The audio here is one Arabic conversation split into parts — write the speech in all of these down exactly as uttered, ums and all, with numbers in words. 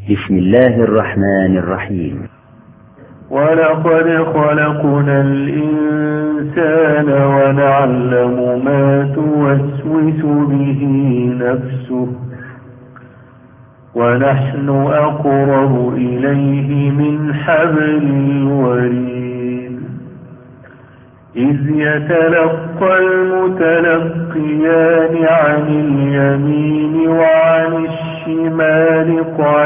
بسم الله الرحمن الرحيم. ولقد خلقنا الإنسان ونعلم ما توسوس به نفسه ونحن أقرب إليه من حبل الوريد إذ يتلقى المتلقيان عن اليمين وعن الشمال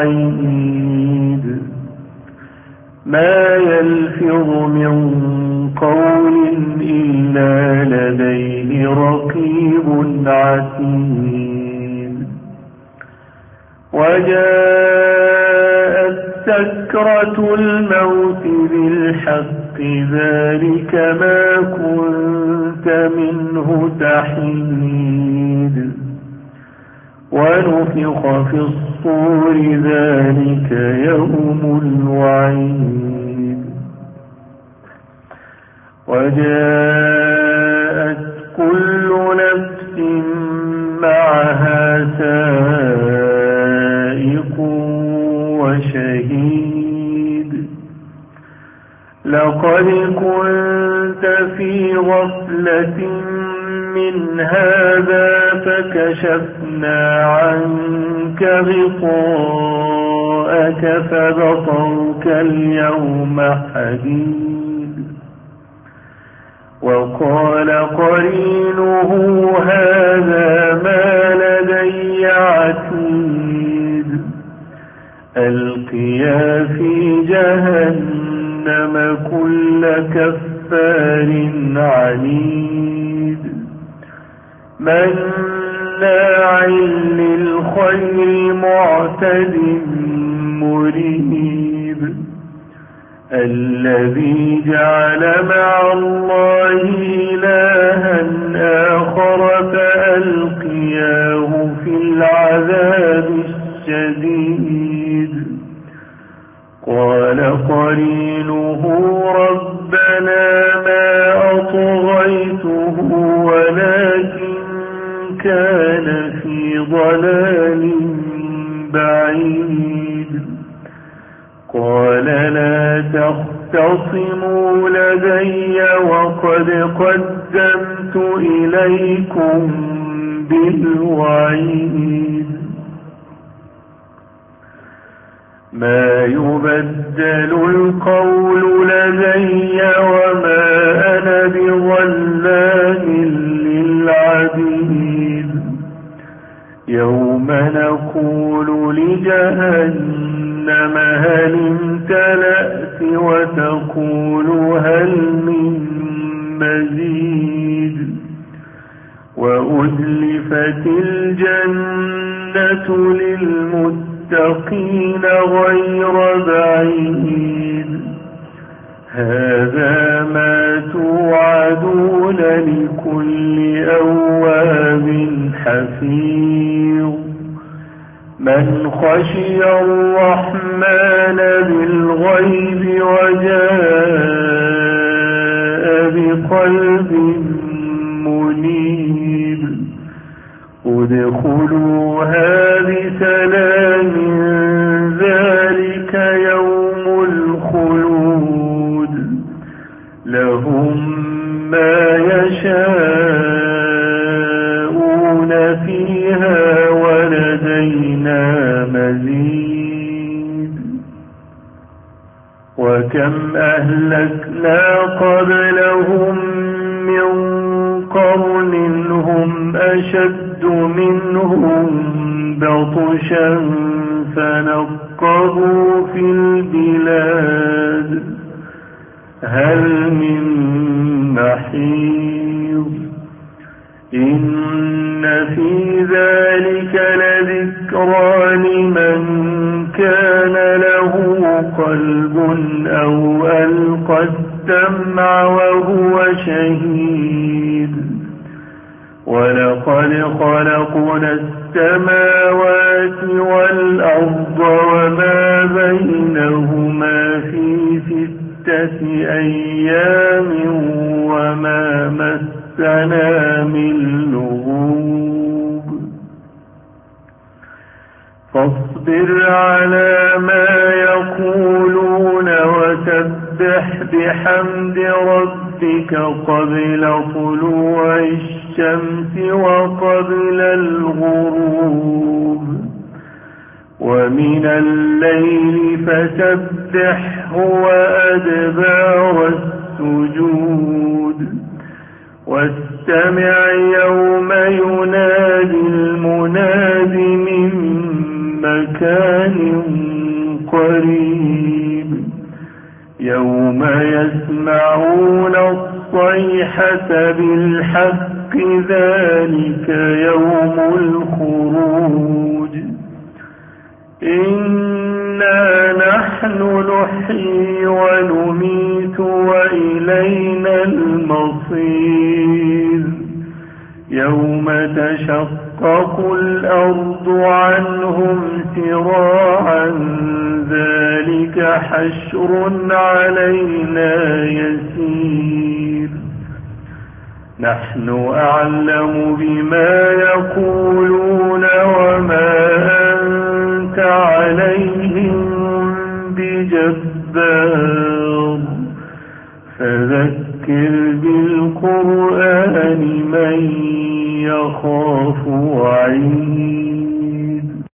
قعيد ما يلفظ من قول إلا لديه رقيب عتيد وجاءت سكرة الموت بالحق ذلك ما كنت منه تحيد ونفخ في الصور ذلك يوم الوعيد وجاءت كل نفس معها سائق وشهيد لقد كنت في غفلة من هذا فكشفنا عنك غطاءك فبصرك اليوم حديد وقال قرينه هذا ما لدي عتيد ألقيا في جهنم كل كفار عنيد مناع للخير معتد مريب الذي جعل مع الله إلها آخر فألقياه في العذاب الشديد قال قرينه ربنا ما أطغيته ولكن كان في ضلال بعيد قال لا تختصموا لدي وقد قدمت إليكم بالوعيد ما يبدل القول لدي وما أنا بظلام للعبيد يوم نقول لجهنم هل امتلأت وتقول هل من مزيد وأزلفت الجنة للمتقين غير بعيد هذا ما توعدون لكل أواب حفيظ من خشي الرحمن بالغيب وجاء بقلب منيب ادخلوها بسلام ذلك يوم الخلود لهم ما يشاءون فيها ولدينا مزيد وكم أهلكنا قبلهم من قرن هم أشد منهم بطشا فنقبوا في البلاد هل من محيص إن في ذلك لذكرى لمن كان له قلب أو ألقى السمع وهو شهيد ولقد خلقنا السماوات والأرض وما بينهما في ستة أيام وما مسنا من لغوب فاصبر فاصبر على ما يقولون وسبح بحمد ربك قبل طلوع الشمس وقبل الغروب ومن الليل فسبحه وأدبار السجود واستمع يوم ينادي المناد من مكان قريب يوم يسمعون الصيحة بالحق ذلك يوم الخروج إنا نحن نحيي ونميت وإلينا المصير يوم تشقق الأرض عنهم سراعا ذلك حشر علينا يسير نحن أعلم بما يقولون وما أنت عليهم بجبار فذكر بالقرآن من يخاف وعيد